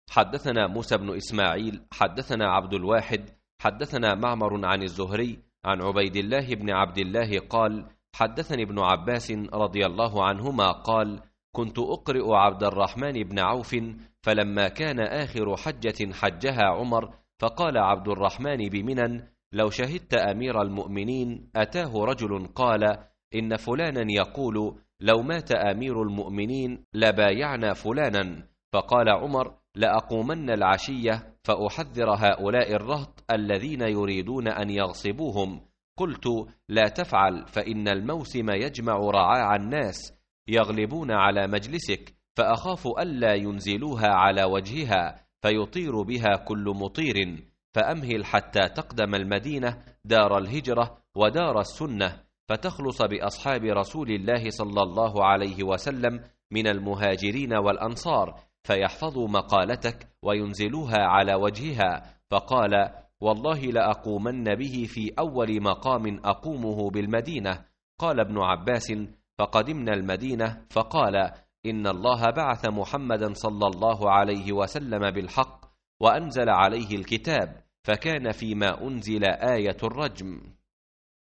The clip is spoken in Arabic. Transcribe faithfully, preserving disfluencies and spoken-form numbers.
حدثنا موسى بن إسماعيل حدثنا عبد الواحد حدثنا معمر عن الزهري عن عبيد الله بن عبد الله قال حدثني ابن عباس رضي الله عنهما قال كنت أقرئ عبد الرحمن بن عوف فلما كان آخر حجة حجها عمر فقال عبد الرحمن بمنن لو شهدت أمير المؤمنين. أتاه رجل قال إن فلانا يقول لو مات أمير المؤمنين لبايعنا فلانا. فقال عمر لأقومن العشية فأحذر هؤلاء الرهط الذين يريدون أن يغصبوهم. قلت لا تفعل فإن الموسم يجمع رعاع الناس يغلبون على مجلسك فأخاف ألا ينزلوها على وجهها فيطير بها كل مطير، فأمهل حتى تقدم المدينة دار الهجرة ودار السنة فتخلص بأصحاب رسول الله صلى الله عليه وسلم من المهاجرين والأنصار فيحفظوا مقالتك وينزلوها على وجهها. فقال والله لأقومن به في أول مقام أقومه بالمدينة. قال ابن عباس فقدمنا المدينة فقال إن الله بعث محمدا صلى الله عليه وسلم بالحق وأنزل عليه الكتاب فكان فيما أنزل آية الرجم.